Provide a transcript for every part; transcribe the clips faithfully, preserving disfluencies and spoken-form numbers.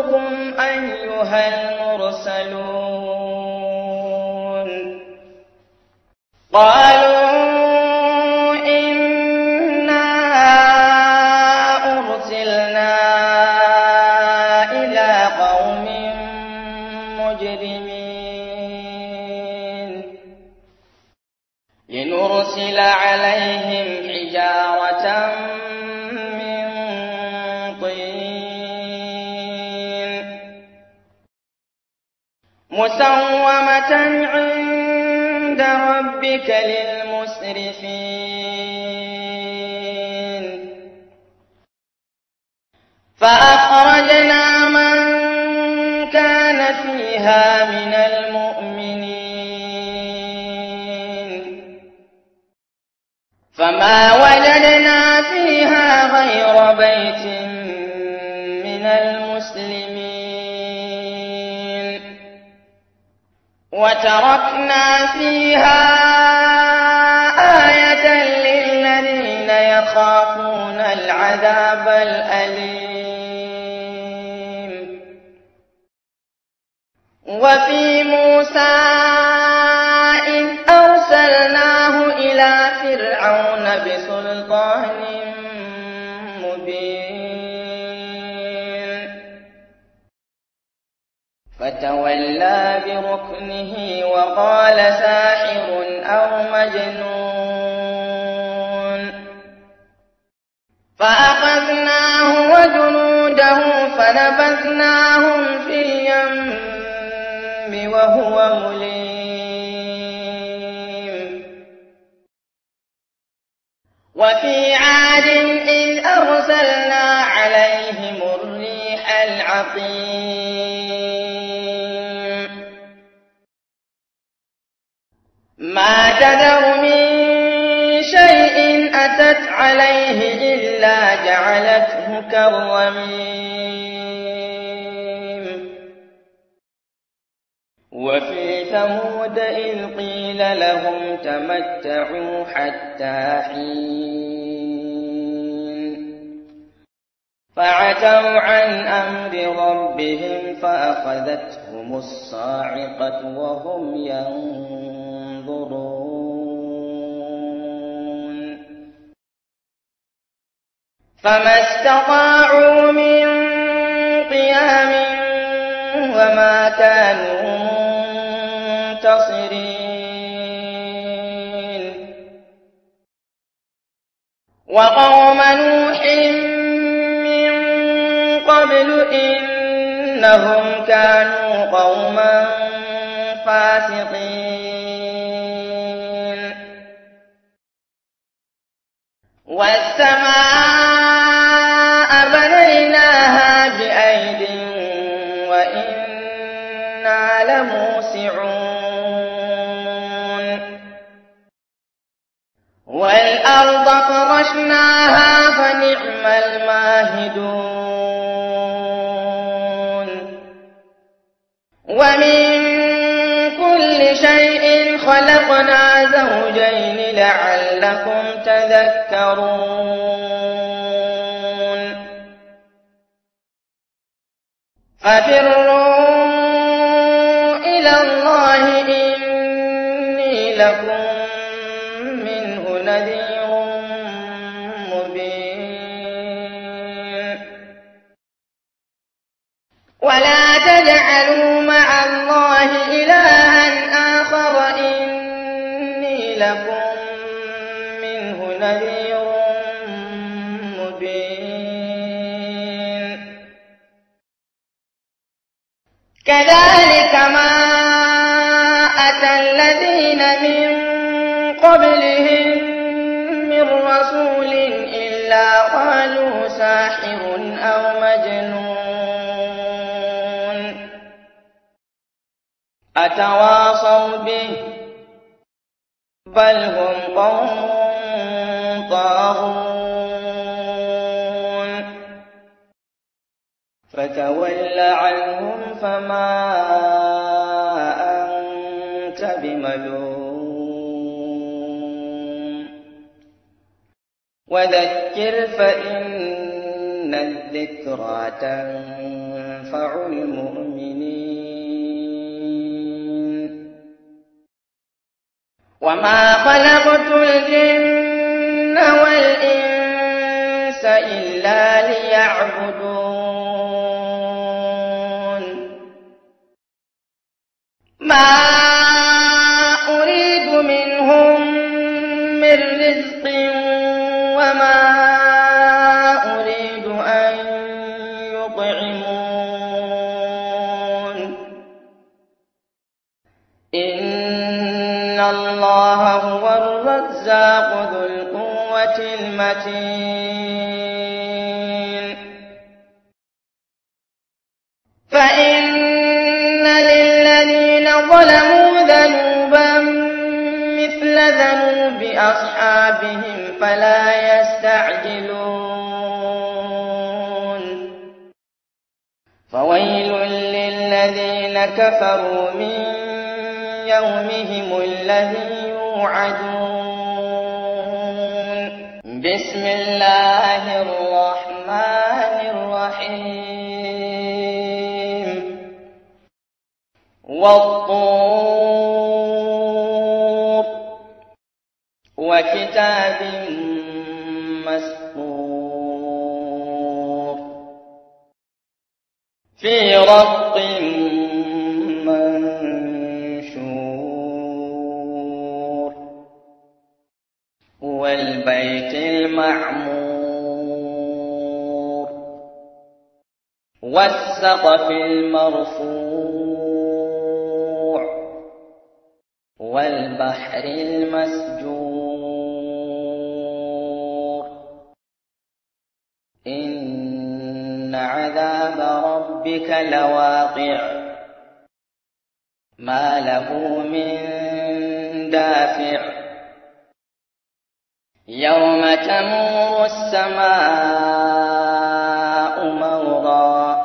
خطبكم أيها المرسلون قالوا إنا أرسلنا إلى قوم مجرمين لنرسل عليهم حجارة من طين مسومة عند ربك للمسرفين فأخرجنا من كان فيها من المؤمنين فما وجدنا فيها غير بيت من المسلمين وتركنا فيها آية للذين يخافون العذاب الأليم وفي موسى إذ أرسلناه إلى فرعون بسلطان مبين فتولى بركنه وقال ساحر أو مجنون فأخذناه وجنوده فنبذناهم في اليم وهو مليم وفي عاد إذ أرسلنا عليهم الريح العقيم ما تذر من شيء أتت عليه إلا جعلته كالرميم وفي ثمود إذ قيل لهم تمتعوا حتى حين فعتوا عن أمر ربهم فأخذتهم الصاعقة وهم ينظرون فما استطاعوا من قيام وما كانوا منتصرين وقوم نوح من قبل إنهم كانوا قوما فاسقين والسماء بنيناها بأيد وإنا لموسعون والأرض فرشناها فنعم الماهدون ومن كل شيء خلقنا زوجين لعلكم تذكرون ففروا إلى الله إني لكم منه نذير مبين ولا تجعلوا مع الله إلها آخر إني لكم منه نذير مبين كذلك ما أتى الذين من قبلهم من رسول إلا قالوا ساحر أو مجنون أتواصوا به بل هم قوم طاغون فتول عنهم فما أنت بملوم وذكر فإن إن الذكرى تنفع المؤمنين وما خلقت الجن والإنس إلا ليعبدون ما أريد منهم من رزق وما أريد أن يطعمون إن الله هو الرزاق ذو القوة المتين فإن للذين ظلموا ذنوبا مثل ذنوب أصحابهم فلا يستعجلون فويل للذين كفروا من يومهم الذي يوعدون بسم الله الرحمن الرحيم والطور وكتاب مسطور في رق منشور والبيت المعمور والسقف المرفوع والبحر المسجور إن عذاب ربك لواقع ما له من دافع يوم تمور السماء مورا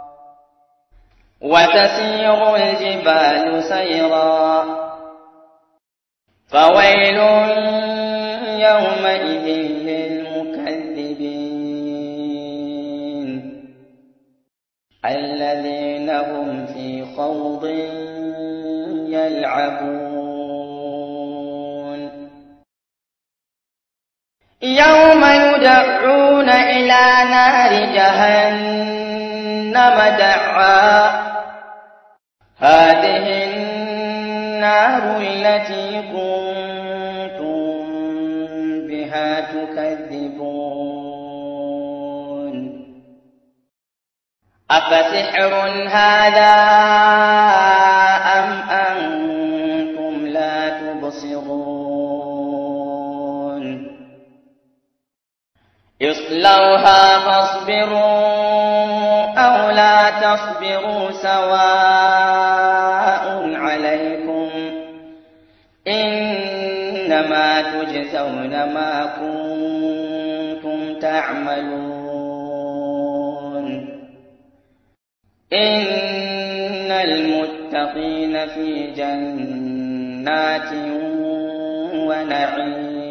وتسير الجبال سيرا فويل يومئذ للمكذبين الذين هم في خوض يلعبون يوم يدعون إلى نار جهنم دعا هذه النار التي كنتم بها تكذبون أفسحر هذا أم أنتم لا تبصرون اصلوها فاصبروا أو لا تصبروا سواء عليكم إنما تجزون ما كنتم تعملون إن المتقين في جنات ونعيم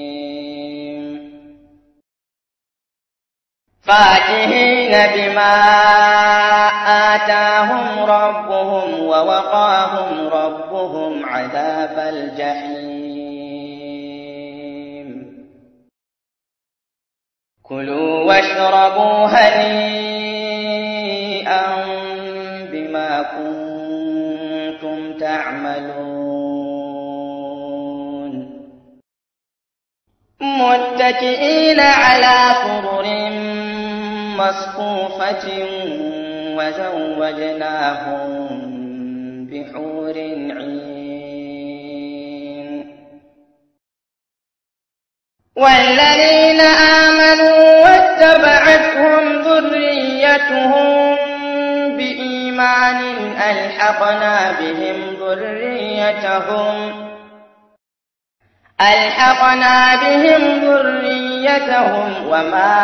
فاكهين بما آتاهم ربهم ووقاهم ربهم عذاب الجحيم كلوا واشربوا هنيئا بما كنتم تعملون متكئين على سرر مصفوفة وزوجناهم بحور عين والذين آمنوا واتبعتهم ذريتهم بإيمان ألحقنا بهم ذريتهم ألحقنا بهم ذريتهم وما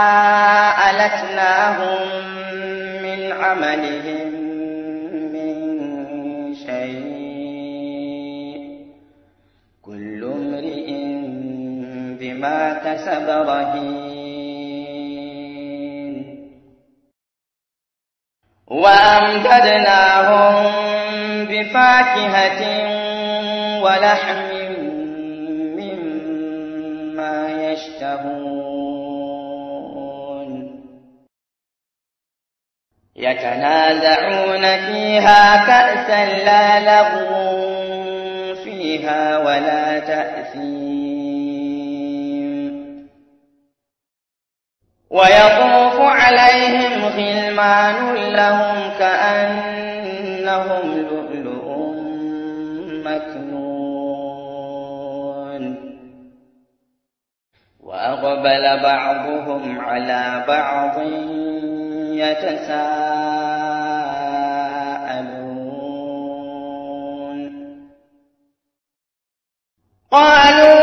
ألتناهم من عملهم من شيء كل امرئ بما كسب رهين وأمددناهم بفاكهة ولحم مما يشتهون يتنازعون فيها كأسا لا لغو فيها ولا تأثيم ويطوف عليهم غلمان لهم كأنهم لؤلؤ مكنون وأقبل بعضهم على بعض يتساءلون قالوا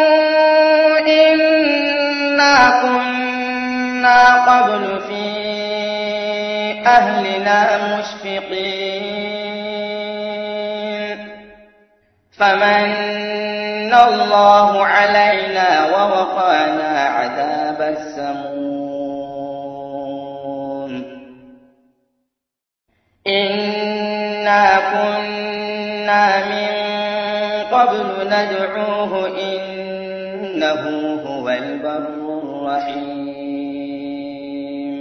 إنا كنا قبل في أهلنا مشفقين فمن الله علينا ووقانا عذاب السموم إنا كنا من قبل ندعوه إنه هو البر الرحيم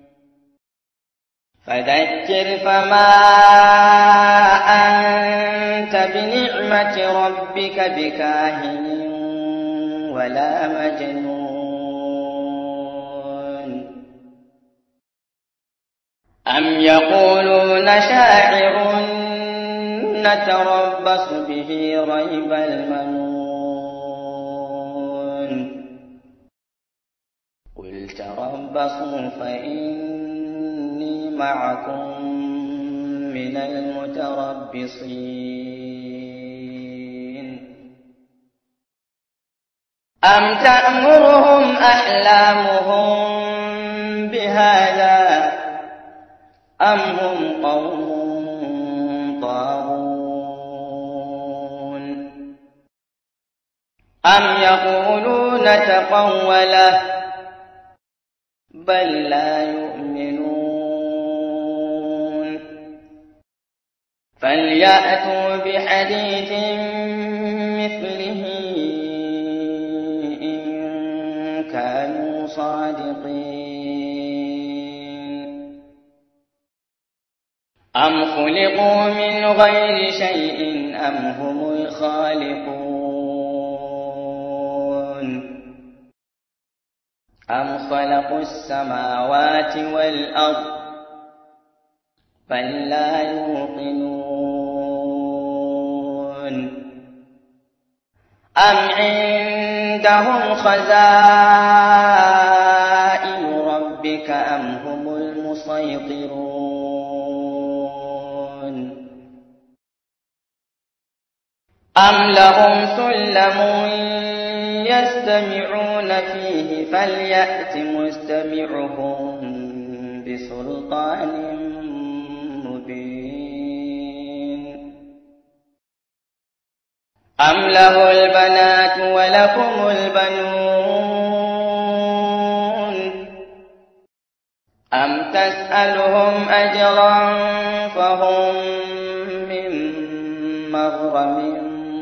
فذكر فما أنت بنعمة ربك بكاهن ولا مجنون أم يقولون شاعر نتربص به ريب المنون قل تربصوا فإني معكم من المتربصين أم تأمرهم أحلامهم بهذا أم هم قوم طاغون أم يقولون تقوله بل لا يؤمنون فليأتوا بحديث مثله إن كانوا صادقين أم خلقوا من غير شيء أم هم الخالقون أم خلقوا السماوات والأرض بل لا يوقنون أم عندهم خزائن ربك أم هم المسيطرون أم لهم سلم يستمعون فيه فليأت مستمعهم بسلطان مبين أم له البنات ولكم البنون أم تسألهم أجرا فهم من مغرم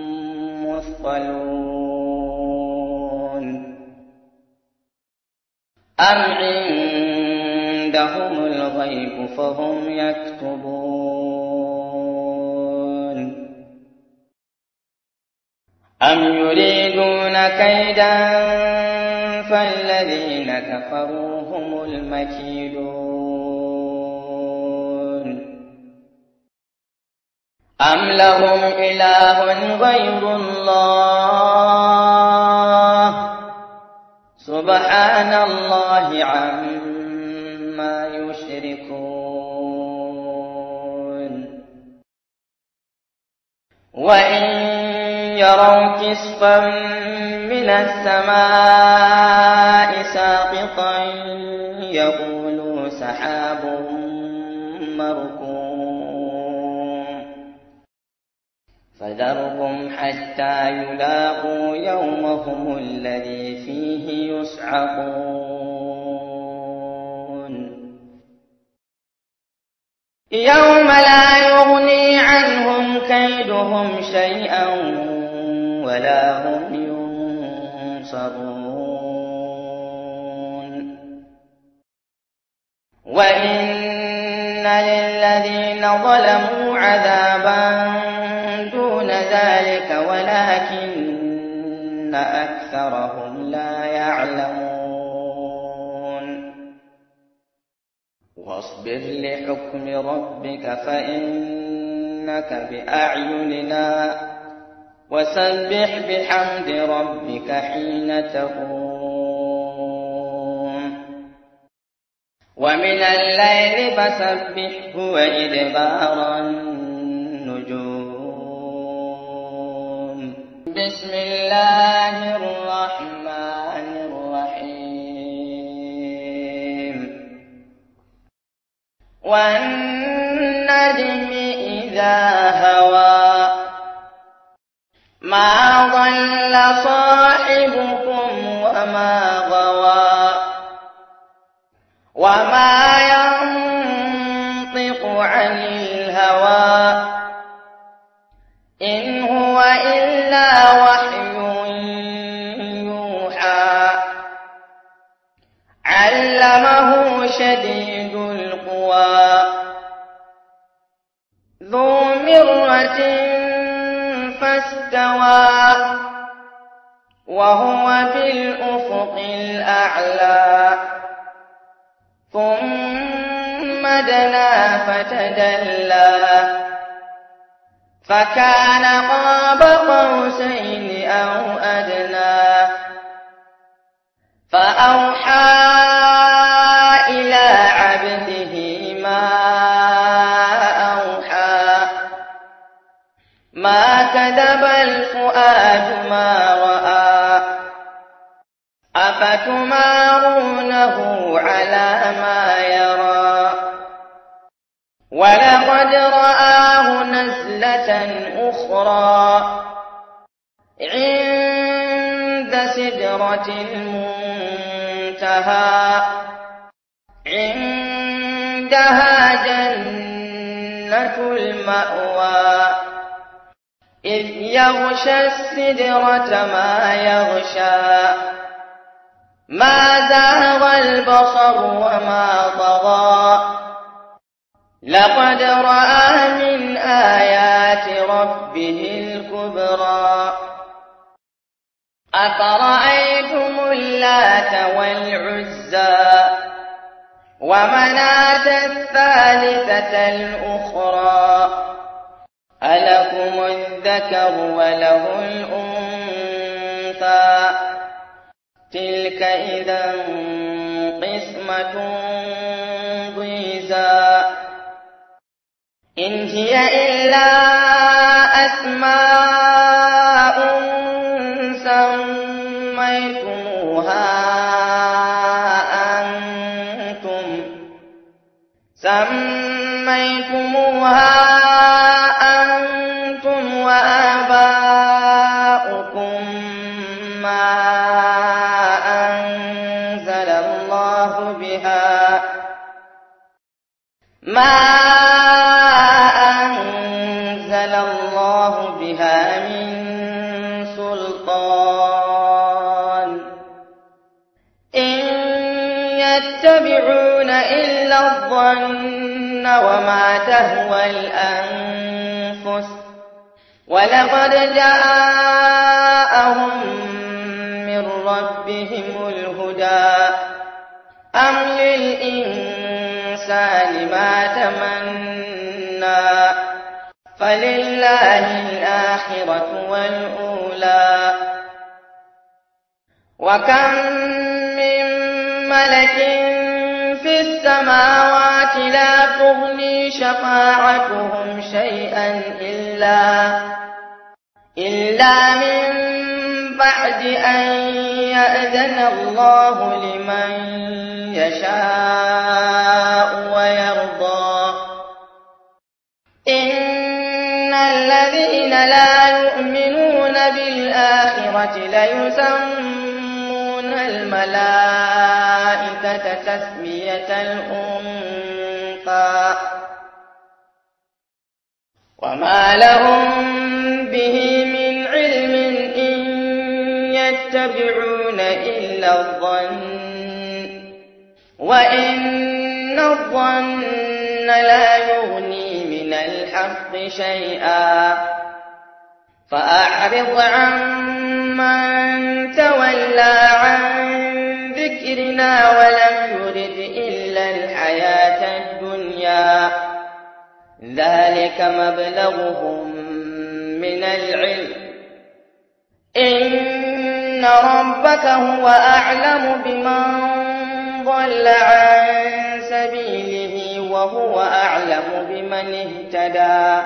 مثقلون أم عندهم الغيب فهم يكتبون أم يريدون كيدا فالذين كفروا هم المكيدون أم لهم إله غير الله سبحان الله عما يشركون وإن يروا كسفا من السماء ساقطا يقولوا سحاب مركوم فذرهم حتى يلاقوا يومهم الذي فيه يصعقون يوم لا يغني عنهم كيدهم شيئا ولا هم ينصرون وإن للذين ظلموا عذابا دون ذلك ولكن أكثرهم لا يعلمون واصبر لحكم ربك فإنك بأعيننا وسبح بحمد ربك حين تقوم ومن الليل فسبحه وإدبار النجوم بسم الله الرحمن الرحيم والنجم إذا هوى ما ضل صاحبكم وما غوى وما ينطق عن الهوى إن هو إلا وحي يوحى علمه شديد القوى ذو مرة فاستوى وهو بالأفق الأعلى ثم دنا فتدلى فكان قاب قوسين أو أدنى فأوحى إلى عبده ما أوحى ما كذب الفؤاد ما رأى أفتمارونه على ما يرى ولقد رآه نزلة أخرى عند سدرة المنتهى عندها جنة المأوى إذ يغشى السدرة ما يغشى ما زاغ البصر وما طغى لقد رأى من آيات ربه الكبرى أفرأيتم اللات والعزى ومناة الثالثة الأخرى ألكم الذكر وله الأنثى تلك إذا قسمة ضيزى إن هي إلا أسماء سميتموها أنتم سميتموها أنتم وآباؤكم ما أنزل الله بها ما أنزل الله بها من سلطان إن يتبعون إلا الظن وما تهوى الأنفس ولقد جاءهم من ربهم الهدى أم للإنسان ما تمنى فلله الآخرة والأولى وكم من ملك في السماوات لا تغني شفاعتهم شيئا إلا إلا من بعد أن يأذن الله لمن يشاء ويرضى إن الذين لا يؤمنون بالآخرة ليسمون الملائكة تسمية الأنثى وما لهم به من علم إن يتبعون إلا الظن وإن الظن لا يغني من الحق شيئا فأعرض عمن تولى عن ذكرنا ولم يرد إلا الحياة الدنيا ذلك مبلغهم من العلم إن ربك هو أعلم بمن ضل عن سبيله وهو أعلم بمن اهتدى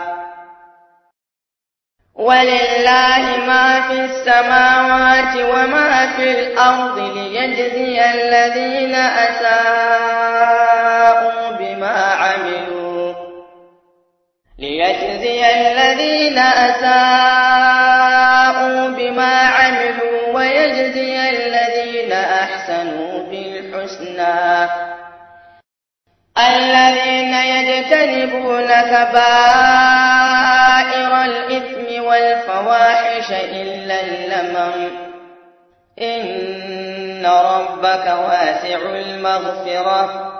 ولله ما في السماوات وما في الأرض ليجزي الذين أساءوا بما عملوا ليجزي الذين أساءوا بما عملوا ويجزي الذين أحسنوا بالحسنى الذين يجتنبون كبائر الإثم والفواحش إلا اللمم إن ربك واسع المغفرة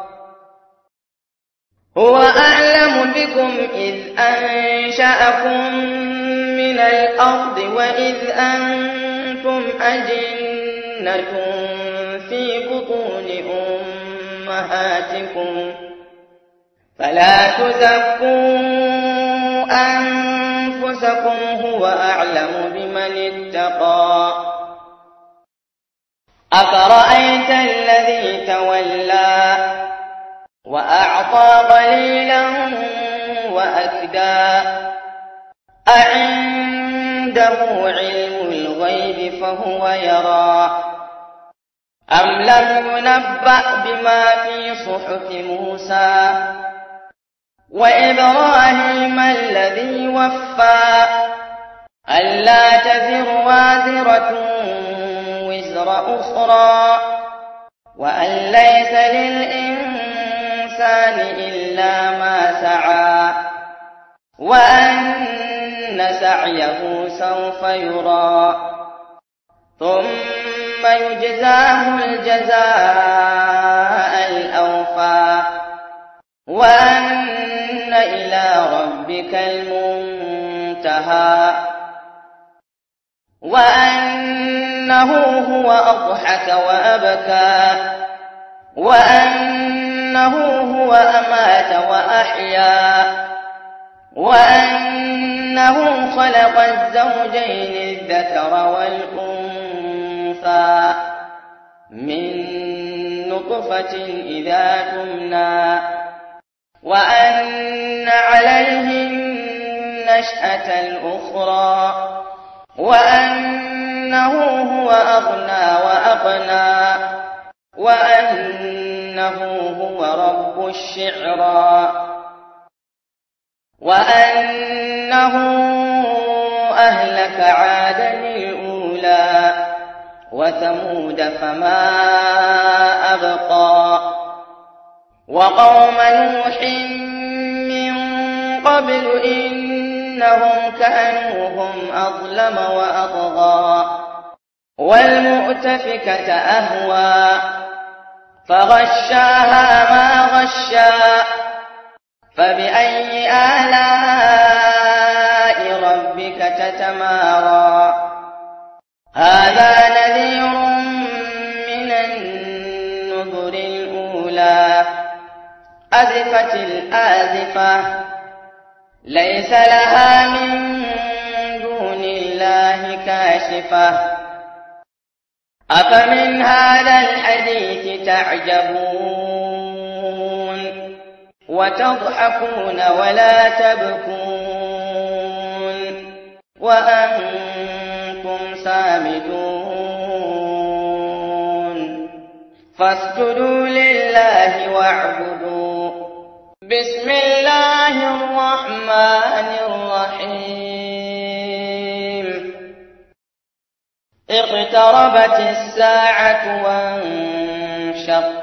هو أعلم بكم إذ أنشأكم من الأرض وإذ أنتم أجنة في بطون أمهاتكم فلا تزكوا أنفسكم هو أعلم بمن اتقى أفرأيت الذي تولى وأعطى قليلا وأكدى أعنده علم الغيب فهو يرى أم لم ينبأ بما في صحف موسى وإبراهيم الذي وفى ألا تزر وازرة وزر أخرى وأن ليس للإنسان إلا ما سعى وأن سعيه سوف يرى ثم يجزاه الجزاء الأوفى وأن إلى ربك المنتهى وأنه هو أضحك وأبكى وأنه هو أمات وأحيا وأنه خلق الزوجين الذكر والأنثى من نطفة إذا تمنى وأن عليه النشأة الأخرى وأنه هو أغنى وأقنى وأنه هو رب الشعرى وأنه أهلك عادا الأولى وثمود فما أبقى وقوم نوح من قبل إنهم كانوا هم أظلم وأطغى والمؤتفكة أهوى فغشاها ما غشا فبأي آلاء ربك تتمارى هذا نذير من النذر الأولى أزفت الآزفة ليس لها من دون الله كاشفة أفمن هذا الحديث تعجبون وتضحكون ولا تبكون وأنتم سامدون فاسجدوا لله واعبدوا بسم الله الرحمن الرحيم اقتربت الساعة وانشق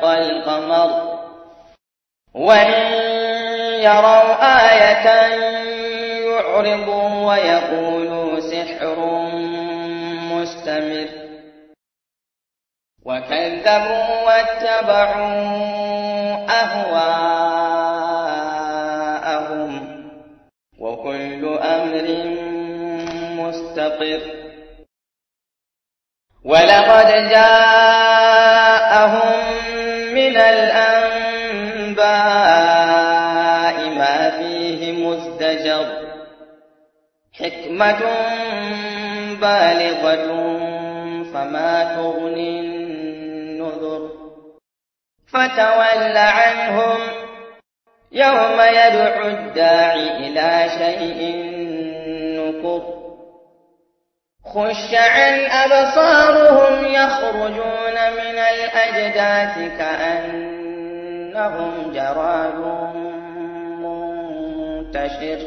القمر وإن يروا آية يعرضوا ويقولوا سحر مستمر وكذبوا واتبعوا أهواءهم وكل أمر مستقر ولقد جاءهم من الأنباء ما فيه مزدجر حكمة بالغة فما تغني النذر فتول عنهم يوم يدعو الداعي إلى شيء نكر خش عن أبصارهم يخرجون من الأجداث كأنهم جراد منتشر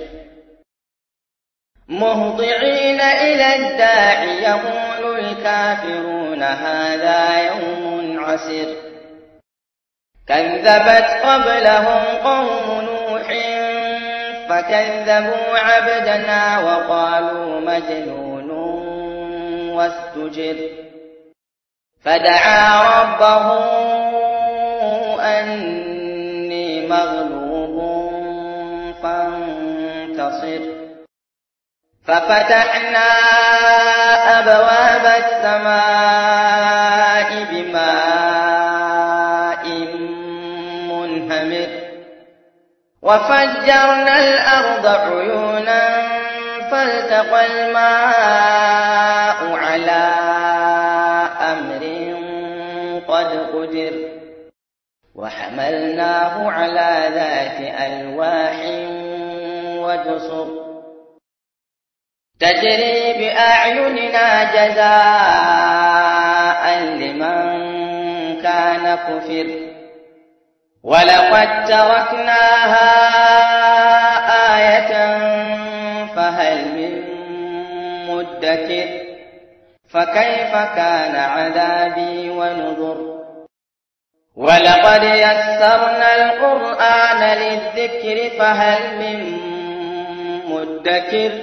مهطعين إلى الداعي يقول الكافرون هذا يوم عسر كذبت قبلهم قوم نوح فكذبوا عبدنا وقالوا مجنون واستجر فدعا ربه أني مغلوب فانتصر ففتحنا أبواب السماء بماء منهمر وفجرنا الأرض عيونا فالتقى الماء على أمر قد قدر وحملناه على ذات ألواح ودسر تجري بأعيننا جزاء لمن كان كفر ولقد تركناها آية فهل من مدكر فكيف كان عذابي ونذر ولقد يسرنا القرآن للذكر فهل من مدكر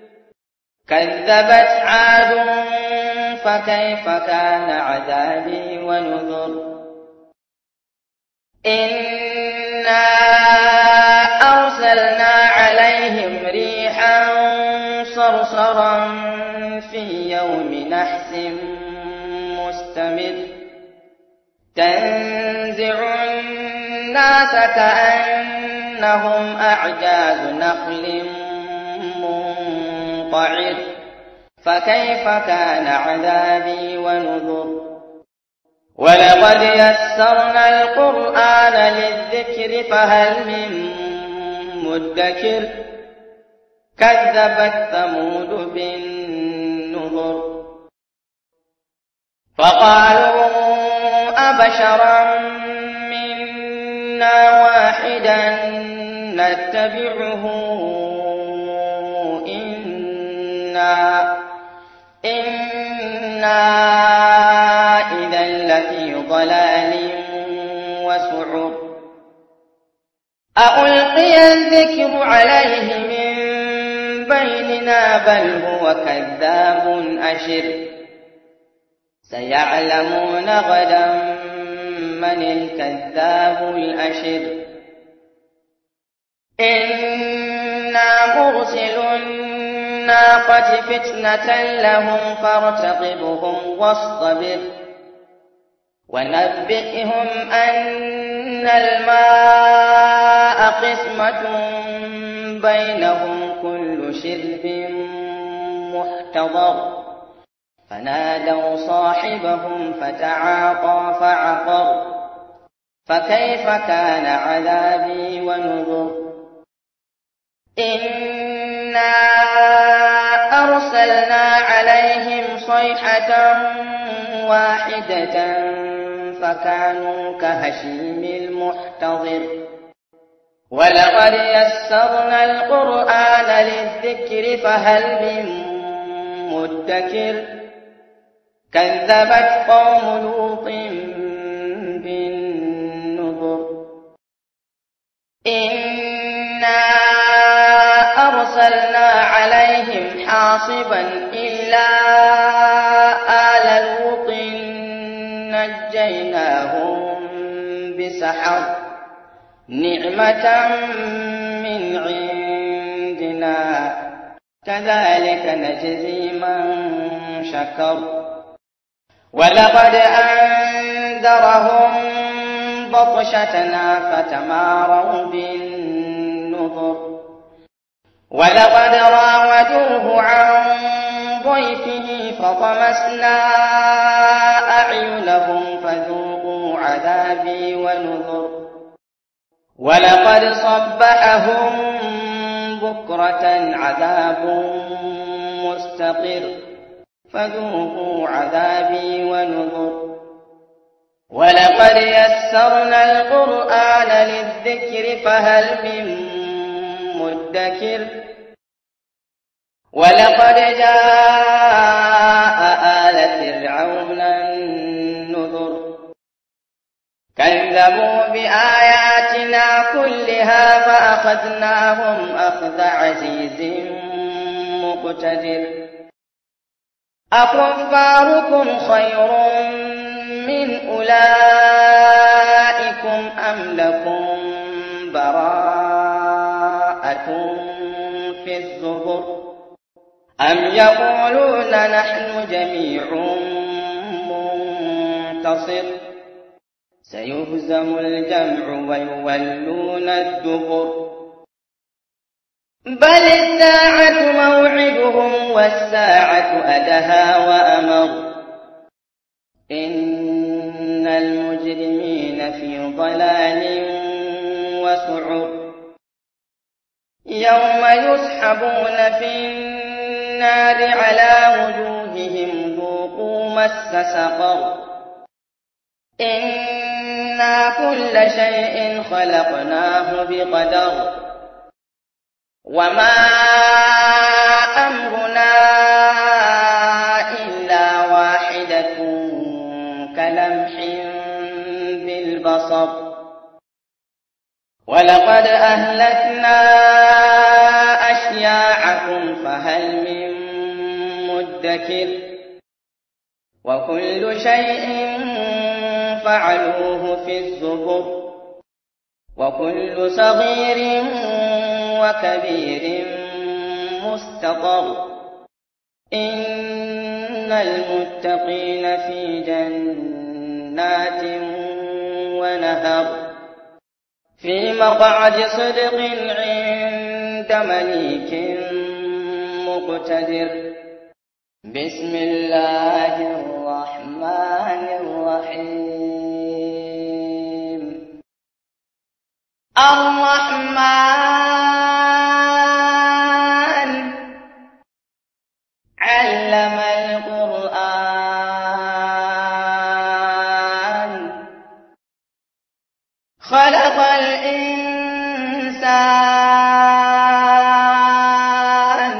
كذبت عاد فكيف كان عذابي ونذر إنا أرسلنا عليهم ريحا صرصرا في يوم نحس مستمر تنزع الناس كأنهم أعجاز نخل منقعر فكيف كان عذابي ونذر ولقد يسرنا القرآن للذكر فهل من مدكر كذبت ثمود بالنذر فقالوا أبشرا منا واحدا نتبعه إنا إنا إذا لفي ضلال وسعر ألقي الذكر عليه من بيننا بل هو كذاب أشر سيعلمون غدا من الكذاب الأشر إنا مرسل الناقة فتنة لهم فارتقبهم واصطبر ونبئهم أن الماء قسمة بينهم كل شرب محتضر فنادوا صاحبهم فتعاطى فعقر فكيف كان عذابي ونذر إنا أرسلنا عليهم صيحة واحدة فكانوا كهشيم المحتضر ولقد يسرنا القرآن للذكر فهل من مدكر كذبت قوم لوط بالنذر إنا أرسلنا حاصبا إلا آل لوط نجيناهم بسحر نعمة من عندنا كذلك نجزي من شكر ولقد أنذرهم بطشتنا فتماروا بالنذر ولقد راودوه عن ضيفه فطمسنا أعينهم فذوقوا عذابي ونذر ولقد صبحهم بكرة عذاب مستقر فذوقوا عذابي ونذر ولقد يسرنا القرآن للذكر فهل من مدكر ولقد جاء آل فرعون النذر كذبوا بآياتنا كلها فأخذناهم أخذ عزيز مقتدر أكفاركم خير من أولئكم أم لكم براءة في الزبر أم يقولون نحن جميع منتصر سيهزم الجمع ويولون الدبر بل الساعة موعدهم والساعة أدهى وأمر إن المجرمين في ضلال وسعر يوم يسحبون في النار على وجوههم ذوقوا مس سقر إنا كل شيء خلقناه بقدر وما أمرنا إلا واحدة كلمح بالبصر ولقد أهلكنا أشياعكم فهل من مدكر وكل شيء فعلوه في الزبر وكل صغير وكبير مستطر إن المتقين في جنات ونهر في مقعد صدق عند مليك مقتدر بسم الله الرحمن الرحيم الرحمن علم القرآن خلق الإنسان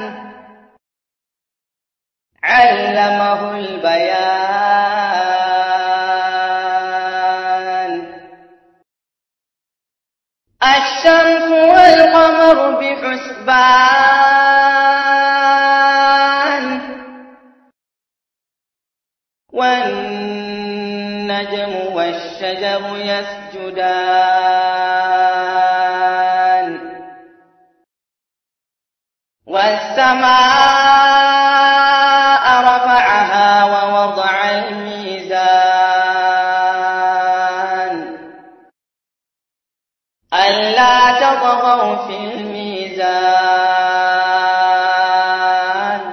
علمه البيان الشمس والقمر بحسبان والنجم والشجر يسجدان والسماء رفعها ووضع الميزان ألا تطغوا في الميزان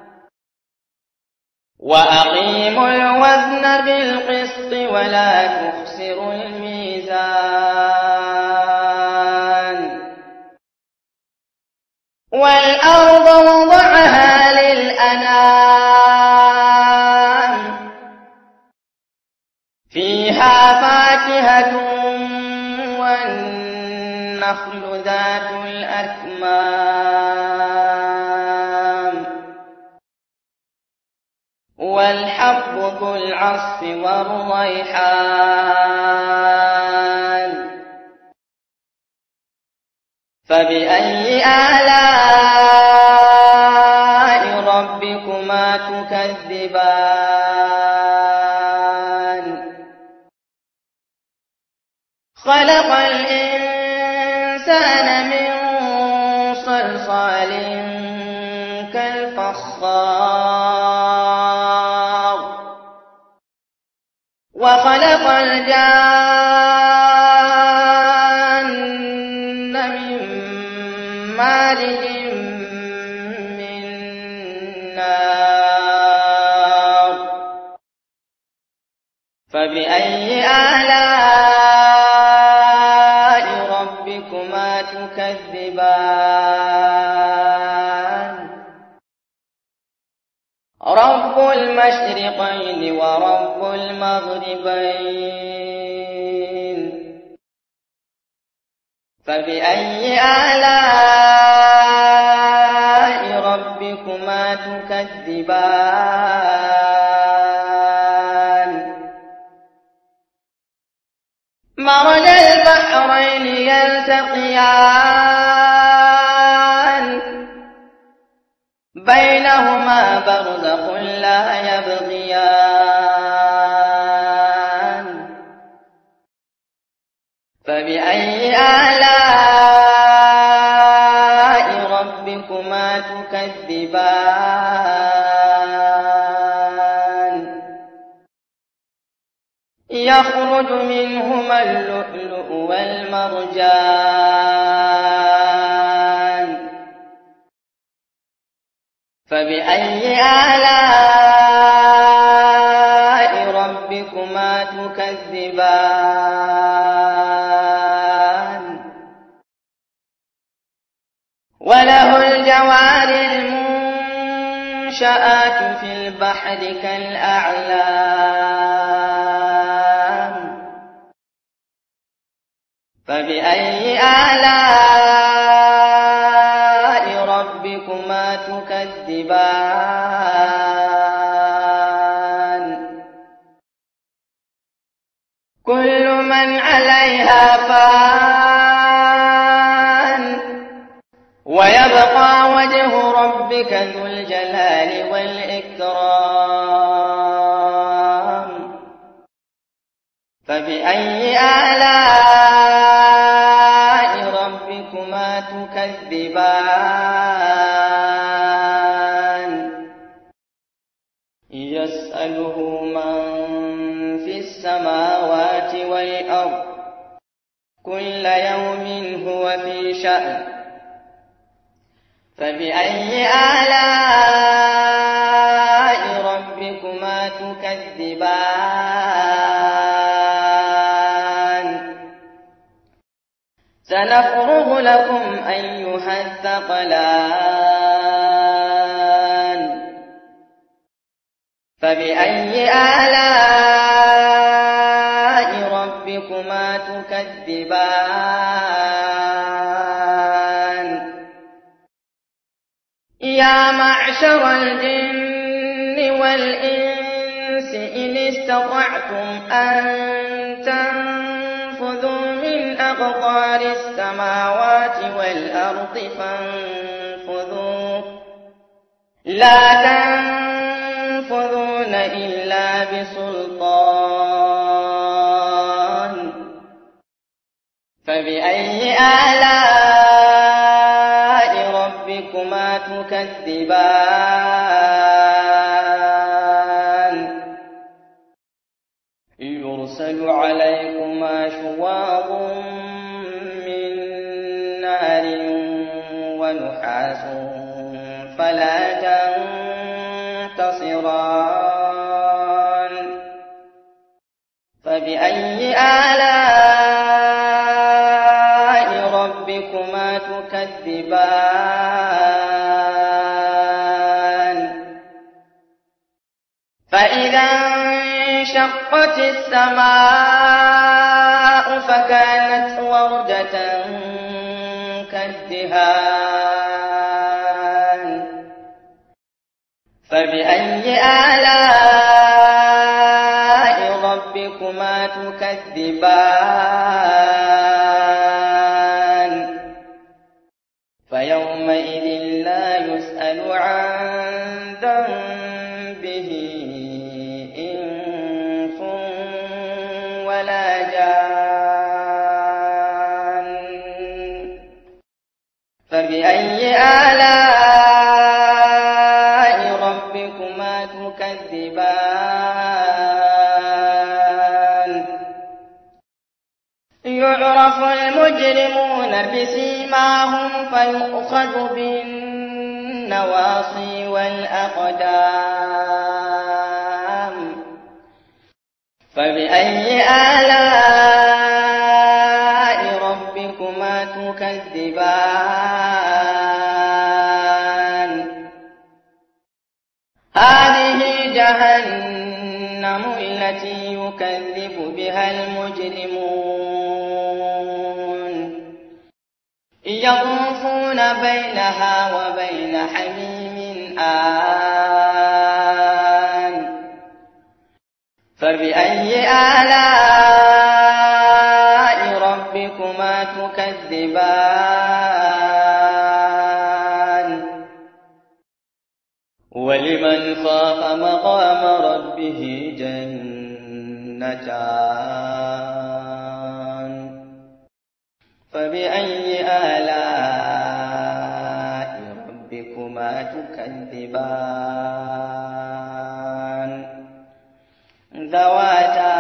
وأقيموا الوزن بالقسط ولا تخسروا الميزان والأرض وضعها للأنام فيها فاكهة والنخل ذات الأكمام والحب ذو العصف والريحان فبأي آلاء تكذبان خلق الإنسان من صلصال كالفخار وخلق الجان من مارج من نار فبأي آلاء ربكما تكذبان رب المشرقين ورب المغربين فبأي آلاء ربكما تكذبان مرج البحرين يلتقيان بينهما برزخ لا يبغيان فبأي آلاء ربكما تكذبان يخرج منهما اللؤلؤ والمرجان فبأي آلاء ربكما تكذبان وله الجوار المنشآت في البحر كالأعلام فبأي آلاء ربكما تكذبان كل من عليها فان ويبقى وجه ربك ذو الجلال والإكرام فبأي آلاء ربكما تكذبان يسأله من في السماوات والأرض كل يوم هو في شأن فبأي آلاء ربكما تكذبان سنفرغ لكم أيها الثقلان فبأي آلاء ربكما تكذبان يا معشر الجن والإنس إن استطعتم أن تنفذوا من أقطار السماوات والأرض فانفذوا لا تنفذون إلا بسلطان فبأي آلاء ربكما تكذبان يرسل عليكما شواظ من نار ونحاس فلا تنتصران فبأي آلاء ربكما تكذبان فإذا انشقت السماء فكانت وردة كالدهان فبأي آلاء ربكما تكذبان فيومئذ لا يسأل عن ذنبه فبأي آلاء ربكما تكذبان يعرف المجرمون بسيماهم فيؤخذ بالنواصي والأقدام فبأي آلاء ربكما تكذبان هذه جهنم التي يكذب بها المجرمون يطوفون بينها وبين حميم آن فبأي آلاء ربكما تكذبان ولمن خاف مقام ربه جنتان فبأي آلاء ربكما تكذبان ذواتا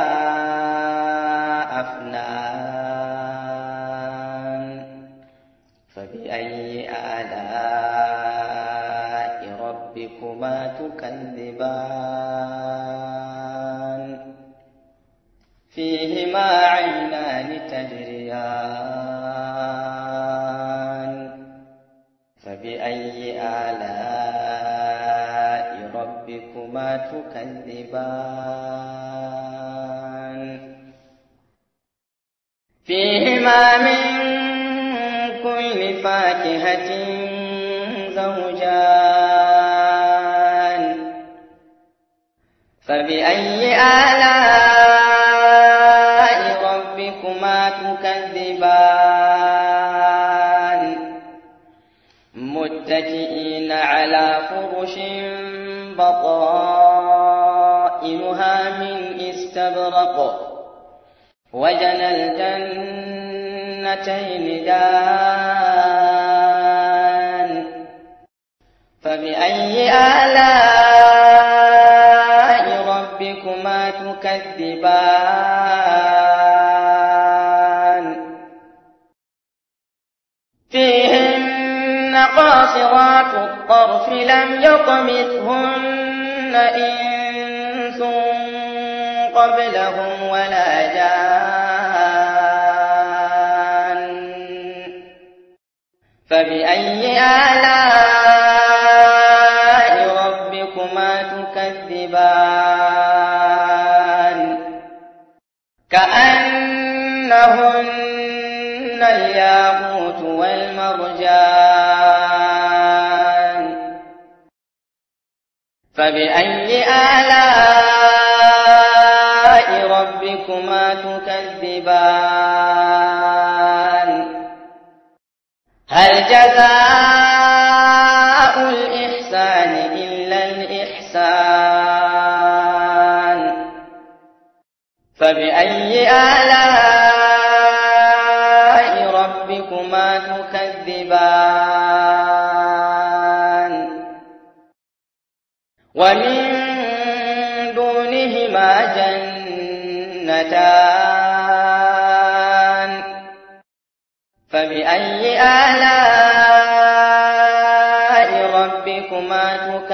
أفنان فبأي آلاء ربكما تكذبان فيهما عينان تجريان فبأي آلاء ربكما تكذبان فيهما من كل فاكهة زوجان فبأي آلاء ربكما تكذبان متكئين على فرش بطائنها من استبرق وجنى الجنتين دان فبأي آلاء ربكما تكذبان فيهن قاصرات الطرف لم يطمثهن إنس قبلهم ولا جان فبأي آلاء ربكما تكذبان كأنهن الياقوت والمرجان فبأي آلاء ربكما تكذبان هل جزاء الإحسان إلا الإحسان فبأي آلاء ربكما تكذبان ومن دونهما جنتان فبأي آلاء ربكما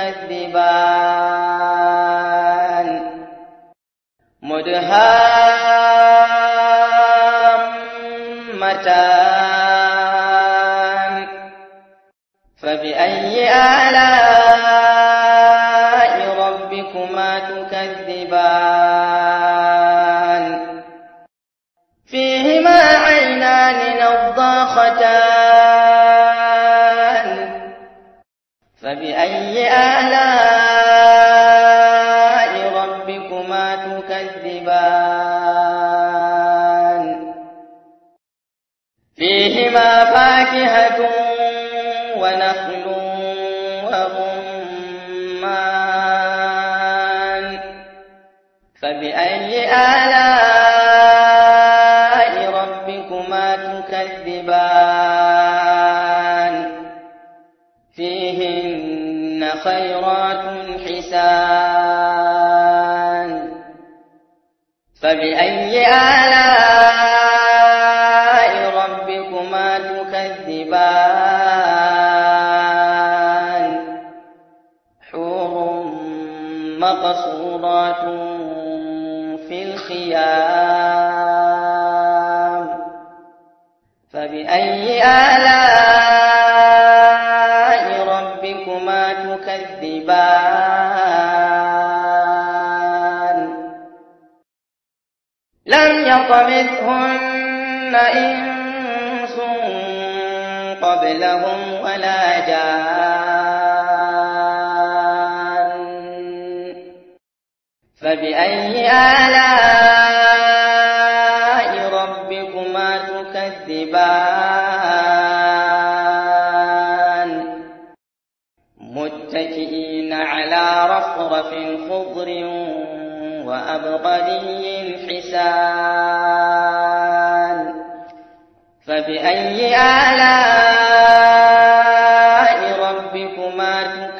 تكذبان مدهامتان فبأي آلاء ربكما تكذبان فيهما عينان نضاختان فبأي آلاء ربكما تكذبان فيهما فاكهة ونخل ورمان فبأي آلاء ربكما تكذبان خيرات حسان فبأي آلاء ربكما تكذبان حور مقصورات في الخيام فبأي آلاء ربكما تكذبان لم يطمثهن إنس قبلهم ولا جان فبأي آلاء ربكما تكذبان متكئين على رفرف خضر وأبقري حسان فبأي آلاء ربكما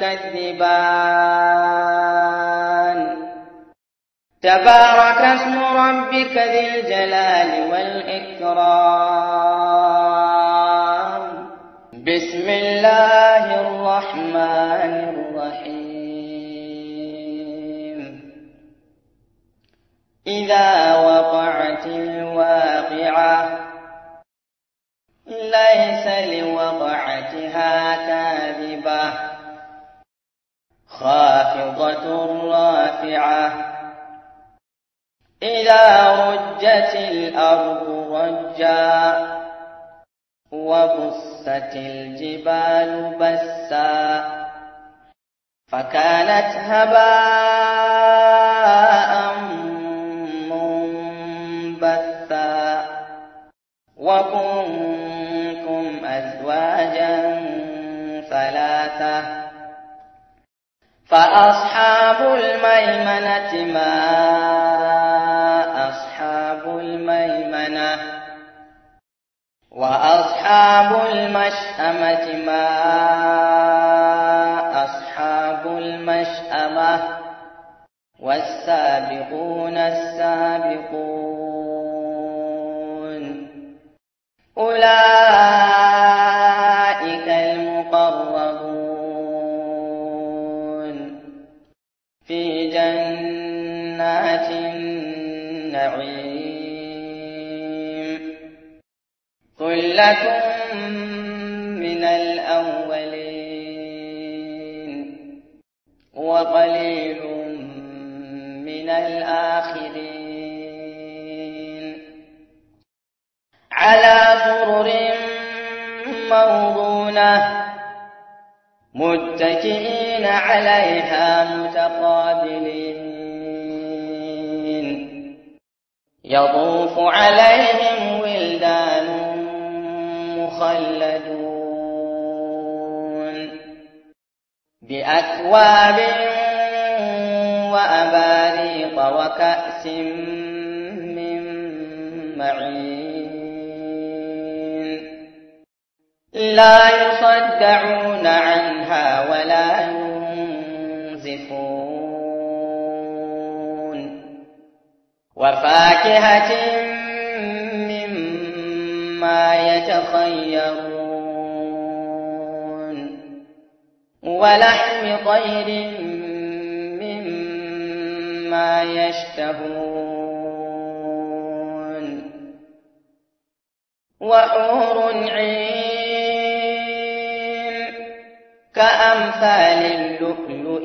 تكذبان تبارك اسم ربك ذي الجلال والإكرام بسم الله الرحمن الرحيم إذا وقعت الواقعة ليس لوقعتها كاذبة خافضة رافعة إذا رجت الأرض رجا وبست الجبال بسا فكانت هباء منبثا وكنتم أزواجا ثلاثة فأصحاب الميمنة ما أصحاب الميمنة وأصحاب المشأمة ما أصحاب المشأمة والسابقون السابقون أولئك المقربون في جنات النعيم ثلة من الأولين وقليل من الآخرين على سرر موضونة متكئين عليها متقابلين يطوف عليهم ولدان مخلدون بأكواب وأباريق وكأس من معين لا يصدعون عنها ولا ينزفون وفاكهة مما يتخيرون ولحم طير مما يشتهون وحور عين كأمثال اللؤلؤ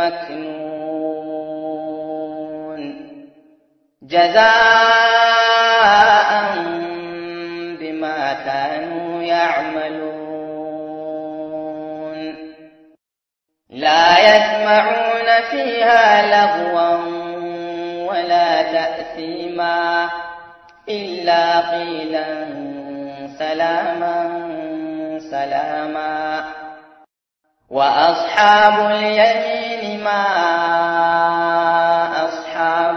المكنون جزاء بما كانوا يعملون لا يسمعون فيها لغوا ولا تأثيما إلا قيلا سلاما سلاما وأصحاب اليمين ما أصحاب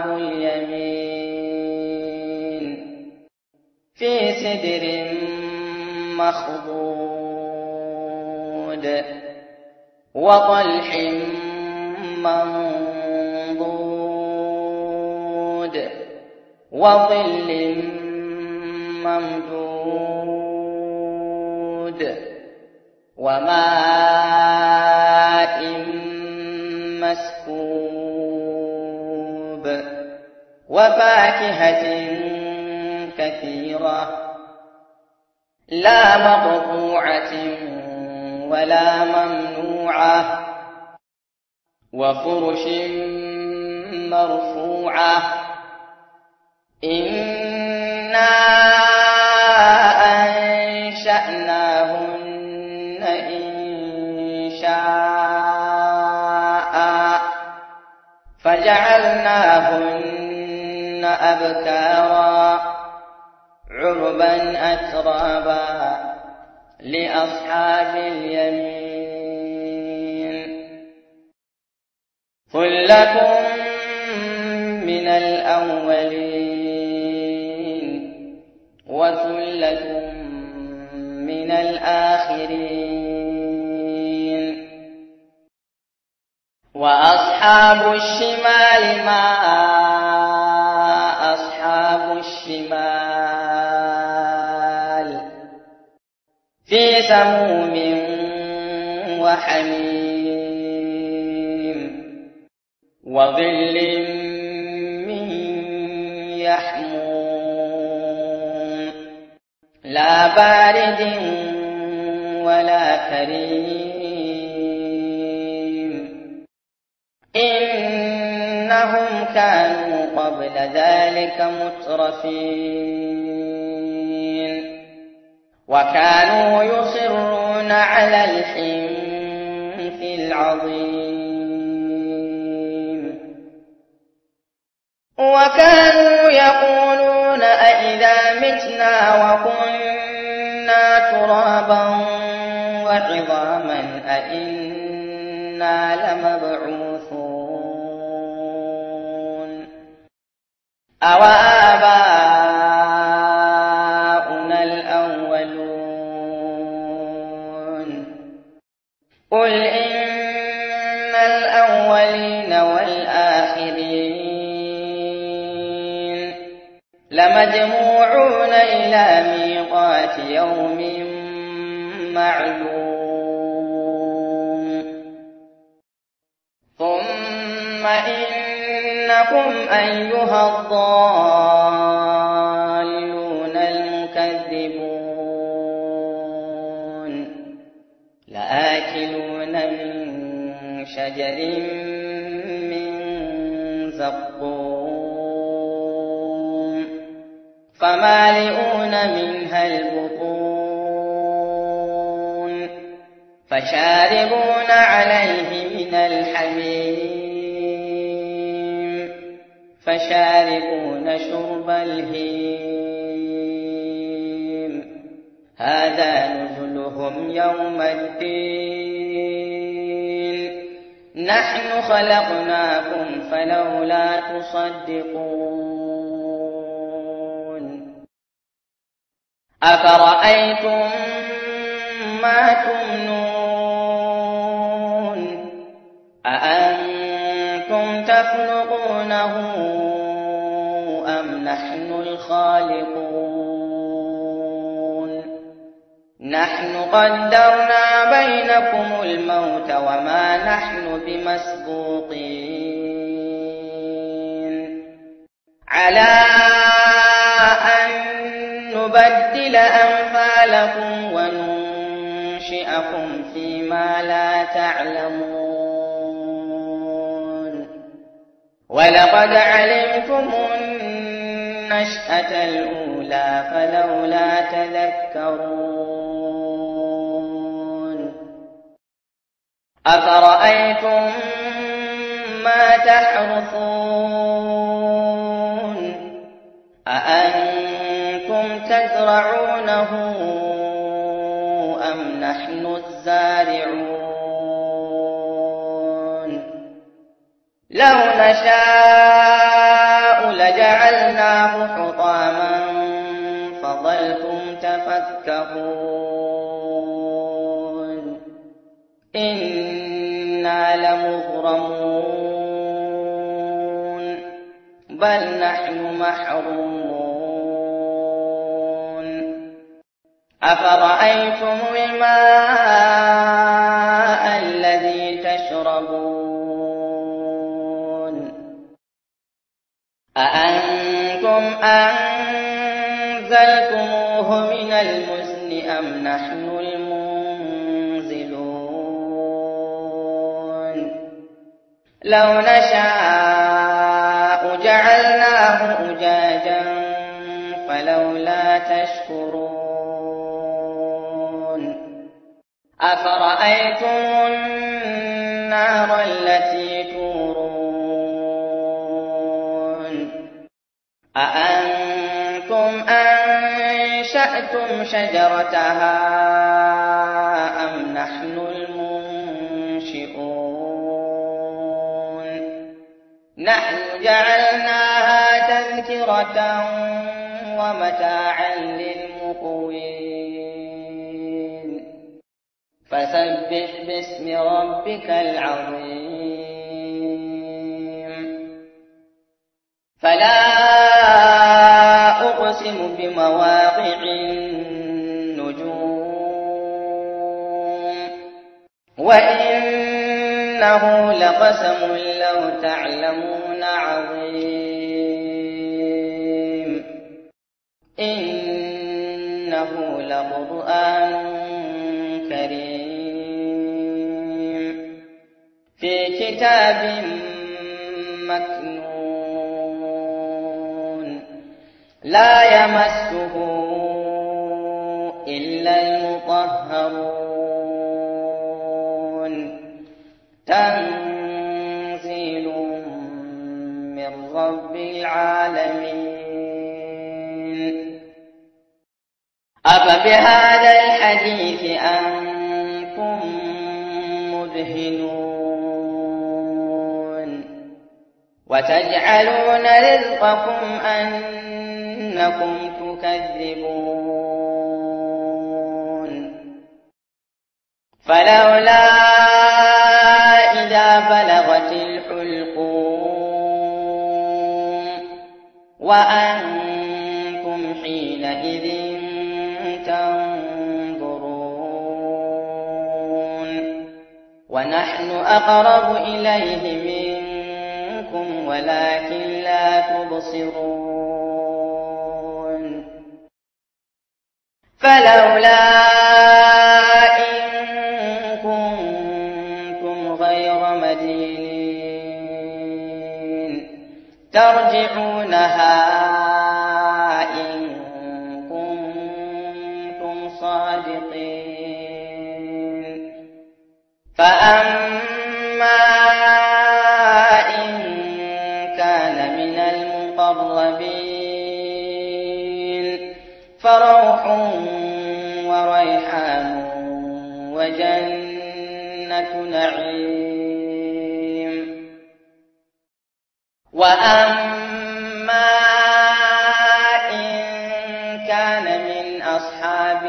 اليمين في سدر مخضود وطلح منضود وظل ممدود وماء مسكوب وفاكهة كثيرة لا مقطوعة ولا ممنوعة وفرش مرفوعة إنا أنشأناهن إنشاء فجعلناهن أبكارا عربا أترابا لأصحاب اليمين ثلة من الأولين وثلة من الآخرين وأصحاب الشمال ما أصحاب الشمال في سموم وحميم وظل من يحموم لا بارد ولا كريم إنهم كانوا قبل ذلك مترفين وكانوا يصرون على الحنث العظيم وكانوا يقولون أئذا متنا وكنا ترابا وعظاما أئنا لمبعوثون أوآباؤنا الأولون قل إن الأولين والآخرين لمجموعون إلى ميقات يوم معلوم ثم إنكم أيها الضالون المكذبون لآكلون من شجر من زقوم فمالئون منها البطون فشاربون عليه من الحميم فشاربون شرب الهيم هذا نزلهم يوم الدين نحن خلقناكم فلولا تصدقون أفرأيتم ما تمنون أأنتم تخلقونه أم نحن الخالقون نحن قدرنا بينكم الموت وما نحن بمسبوقين على أن نبدل أمثالكم وننشئكم فيما لا تعلمون ولقد علمتم النشأة الأولى فلولا تذكرون أفرأيتم ما تحرثون أأنتم تزرعونه أم نحن الزارعون لو نشاء لجعلناه حطاما فظلتم تفكهون إن إنا لمغرمون بل نحن محرومون أفرأيتم الماء الذي تشربون أأنتم أنزلتموه من المزن أم نحن المنزلون لو نشاء جعلناه أجاجا فلولا تشكرون أفرأيتم النار التي تورون أأنتم أنشأتم شجرتها أم نحن المنشئون نحن جعلناها تذكرة ومتاعا للمقوين فسبح باسم ربك العظيم فلا أقسم بمواقع النجوم وإنه لقسم لو تعلمون عظيم إنه لقرآن كريم في كتاب مكنون لا يمسه إلا المطهرون تنزيل من رب العالمين أفبهذا الحديث أنتم مدهنون وتجعلون رزقكم أنكم تكذبون فلولا إذا بلغت الحلقوم وأنتم حينئذ تنظرون ونحن أقرب إليه منكم ولكن لا تبصرون فلولا إن كنتم غير مدينين ترجعونها إن كنتم صادقين فأما إن كان من المقربين فروح وريحان وجنة نعيم وأما إن كان من أصحاب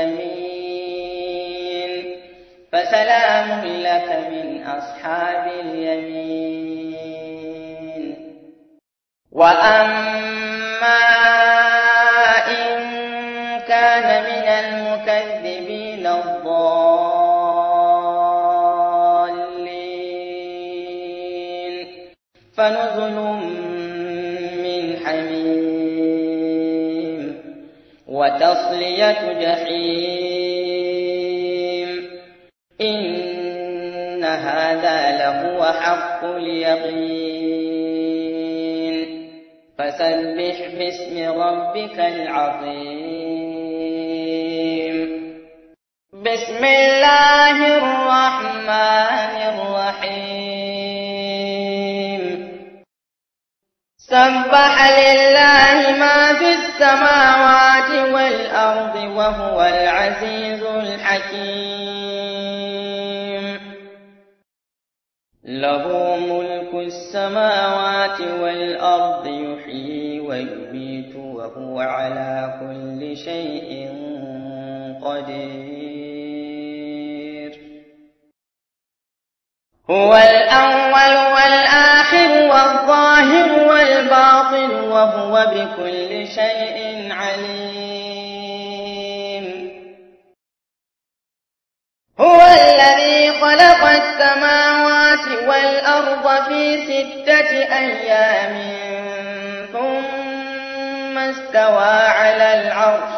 اليمين فسلام لك من أصحاب اليمين وأما إن كان من المكذبين الضالين فنزل من حميم وتصلية جحيم إن هذا لهو حق اليقين فسبح باسم ربك العظيم بسم الله الرحمن الرحيم سبح لله ما في السماوات والأرض وهو العزيز الحكيم له ملك السماوات والأرض يحيي ويميت وهو على كل شيء قدير هو الأول والآخر والظاهر والباطن وهو بكل شيء عليم. هو الذي خلق السماوات والأرض في ستة أيام ثم استوى على العرش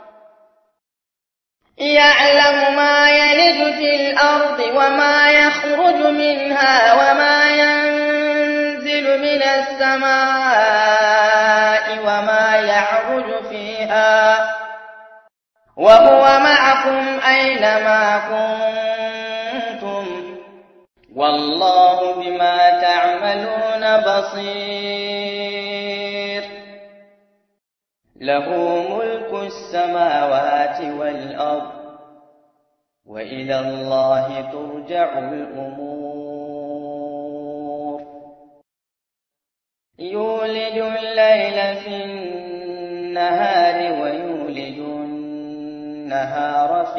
يعلم ما يلج في الأرض وما يخرج منها وما ينزل من السماء وما يعرج فيها وهو معكم أينما كنتم والله بما تعملون بصير. له ملك السماوات والأرض وإلى الله ترجع الأمور. يولج الليل في النهار ويولج النهار في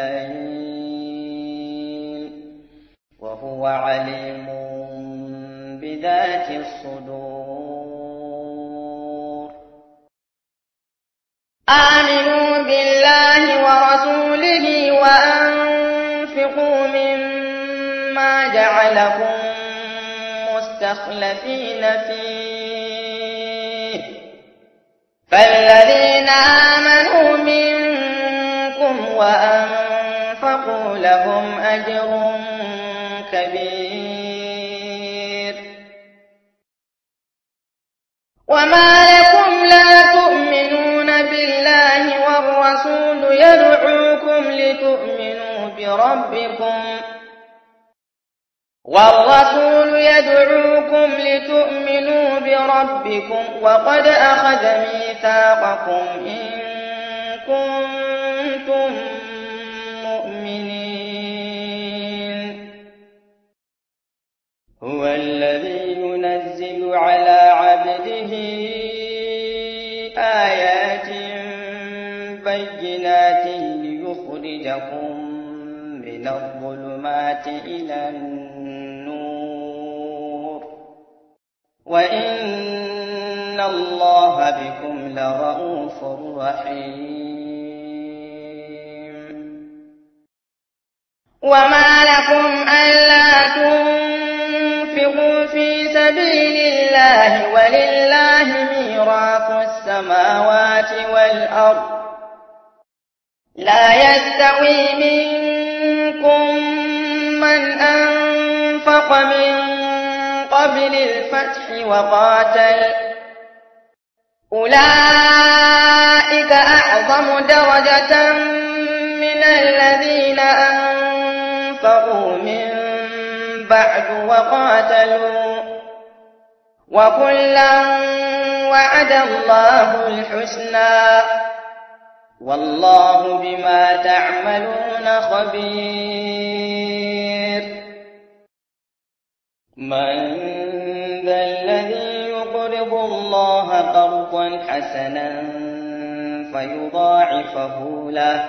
الليل وهو عليم بذات الصدور. آمنوا بالله ورسوله وأنفقوا مما جعلكم مستخلفين فيه فالذين آمنوا منكم وأنفقوا لهم أجر كبير. وما لكم لا تؤمنون بالله والرسول يدعوكم لتؤمنوا بربكم والرسول يدعوكم لتؤمنوا بربكم وقد أخذ ميثاقكم إن كنتم مؤمنين. هو الذي ينزل على عبده آيات بينات ليخرجكم من الظلمات إلى النور وإن الله بكم لرءوف رحيم. وما لكم ألا تنفقوا في سبيل الله ولله ميراث السماوات والأرض لا يستوي منكم من أنفق من قبل الفتح وقاتل أولئك أعظم درجة من الذين أنفقوا من بعد وقاتلوا وكلا وعد الله الحسنى والله بما تعملون خبير. من ذا الذي يقرض الله قرضا حسنا فيضاعفه له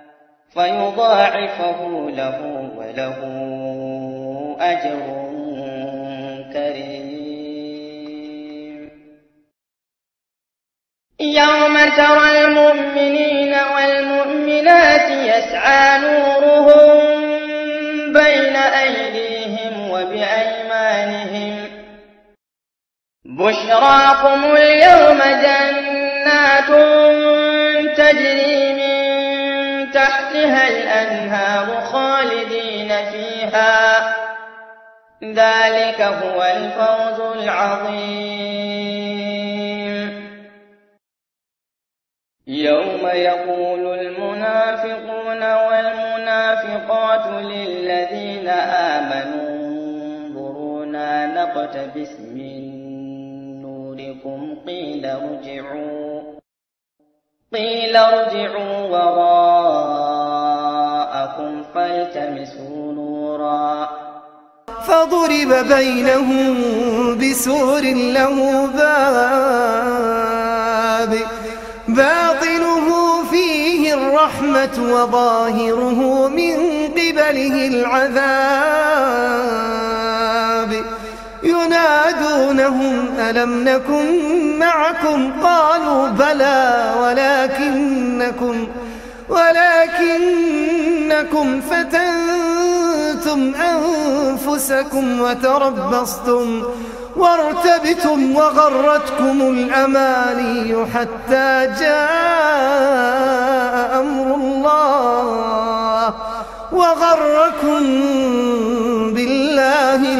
فيضاعفه له وله أجر كريم. يوم ترى المؤمنين والمؤمنات يسعى نورهم بين أيديهم وبأيمانهم بشراكم اليوم جنات تجري من تحتها الأنهار خالدين فيها ذلك هو الفوز العظيم. يوم يقول المنافقون والمنافقات للذين آمنوا انظرونا نقتبس من نوركم قيل ارجعوا قيل ارجعوا وراءكم فالتمسوا نورا فضرب بينهم بسور له باب باطنه فيه الرحمة وظاهره من قبله العذاب. لهم ألم نكن معكم قالوا بلى ولكنكم ولكنكم فتنتم أنفسكم وتربصتم وارتبتم وغرتكم الأماني حتى جاء أمر الله وغركم بالله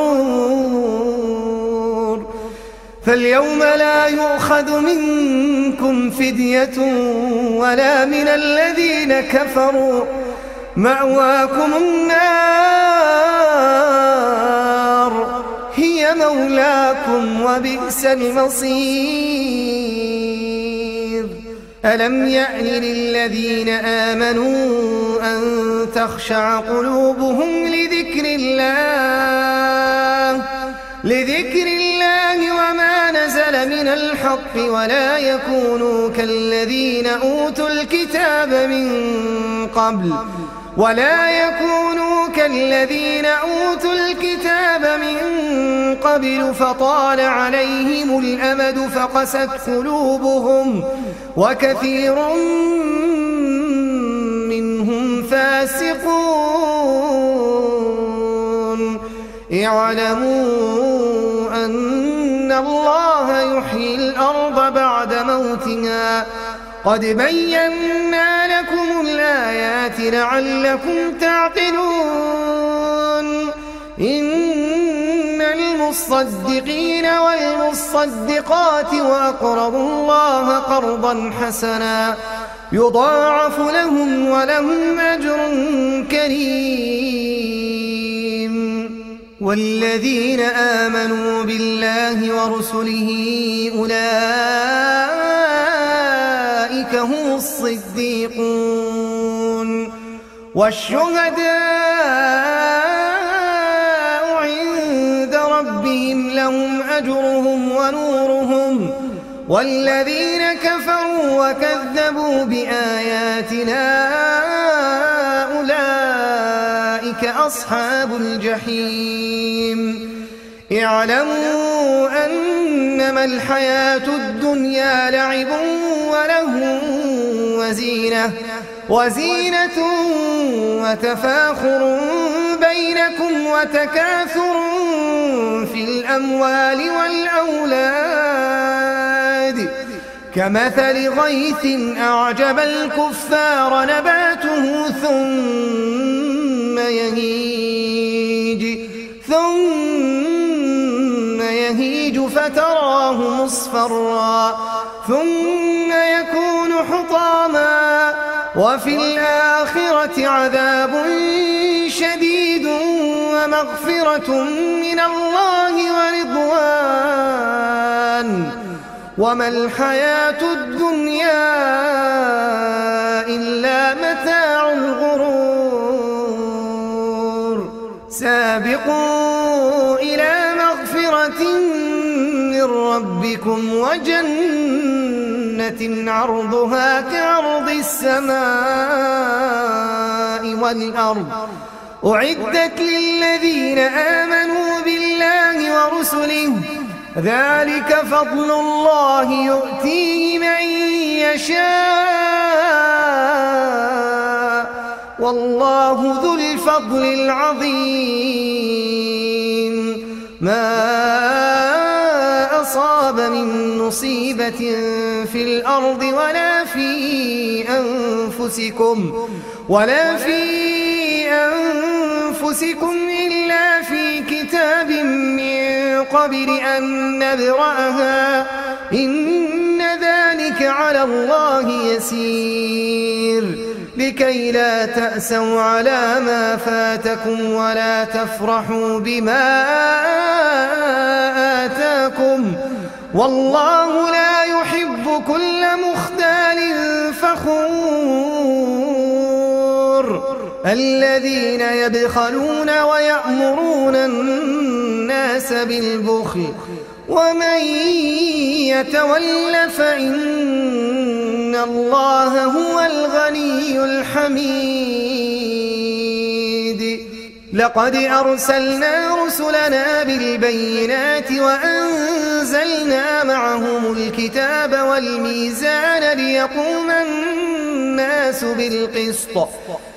الغرور. فاليوم لا يؤخذ منكم فدية ولا من الذين كفروا مأواكم النار هي مولاكم وبئس المصير. ألم يأن للذين آمنوا أن تخشع قلوبهم لذكر الله لذكر الله وما نزل من الحق ولا يكونوا كالذين أوتوا الكتاب من قبل ولا يكونوا كالذين أوتوا الكتاب من قبل فطال عليهم الأمد فقست قلوبهم وكثير منهم فاسقون. اعلموا أن الله يحيي الأرض بعد موتها قد بينا لكم الآيات لعلكم تعقلون. إن المصدقين والمصدقات وأقرضوا الله قرضا حسنا يضاعف لهم ولهم أجر كريم. والذين آمنوا بالله ورسله أولئك هم الصديقون والشهداء عند ربهم لهم أجرهم ونورهم والذين كفروا وكذبوا بآياتنا أولئك أصحاب الجحيم. اعلموا أنما الحياة الدنيا لعب وله وزينة وزينة وتفاخر بينكم وتكاثر في الأموال والأولاد كمثل غيث أعجب الكفار نباته ثم يهيج ثم يهيج فتراه مصفرا ثم يكون حطاما وفي الآخرة عذاب شديد ومغفرة من الله ورضوان وما الحياة الدنيا إلا متاع الغرور. سابقوا إلى مغفرة من ربكم وجنة عرضها كعرض السماء والأرض أعدت للذين آمنوا بالله ورسله ذلك فضل الله يؤتيه من يشاء والله ذو الفضل العظيم. ما أصاب من مصيبة في الأرض ولا في أنفسكم ولا في أنفسكم إلا في كتاب من قبل أن نبرأها إن ذلك على الله يسير. لكي لا تأسوا على ما فاتكم ولا تفرحوا بما آتاكم والله لا يحب كل مختال فخور. الذين يبخلون ويأمرون الناس بالبخل ومن يتول فإن الله هو الغني الحميد. لقد أرسلنا رسلنا بالبينات وأنزلنا معهم الكتاب والميزان ليقوم الناس بالقسط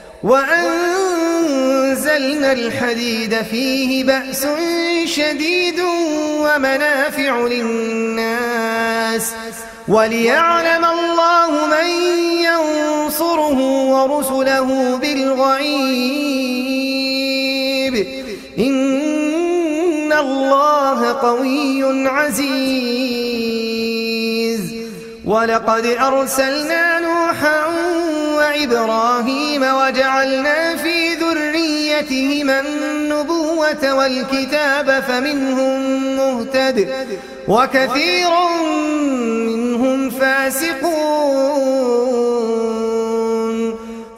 وأنزلنا الحديد فيه بأس شديد ومنافع للناس وليعلم الله من ينصره ورسله بالغيب إن الله قوي عزيز. ولقد أرسلنا نوحا وإبراهيم وجعلنا في ذريتهما النبوة والكتاب فمنهم مهتد وكثير منهم فاسقون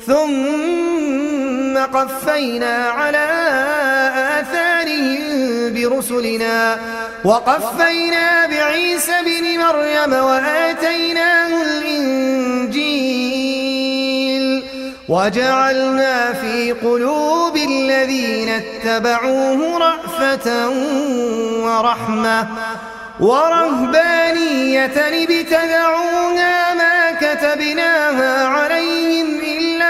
ثم قفينا على آثارهم برسلنا وقفينا بعيسى بن مريم وآتيناه الإنجيل وجعلنا في قلوب الذين اتبعوه رأفة ورحمة ورهبانية ابتدعوها ما كتبناها عليهم إلا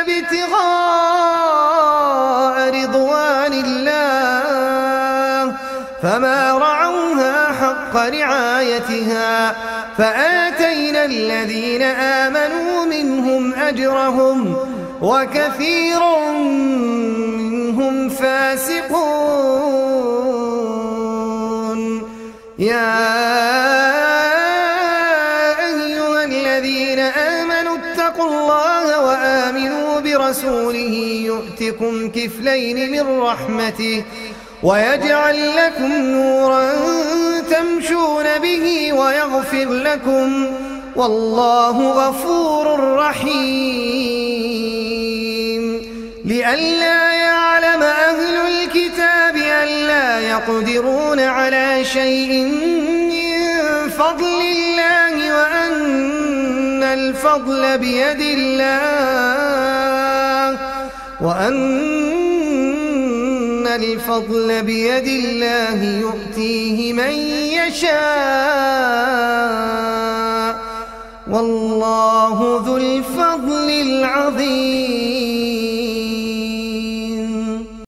ابتغاء رضوان الله فما رعوها حق رعايتها فآتينا الذين آمنوا منهم أجرهم وكثير منهم فاسقون. يا أيها الذين آمنوا اتقوا الله وآمنوا برسوله يؤتكم كفلين من رحمته ويجعل لكم نورا تمشون به ويغفر لكم والله غفور رحيم. لئلا يعلم أهل الكتاب ألا يقدرون على شيء من فضل الله وأن الفضل بيد الله وأن الفضل بيد الله يؤتيه من يشاء والله ذو الفضل العظيم.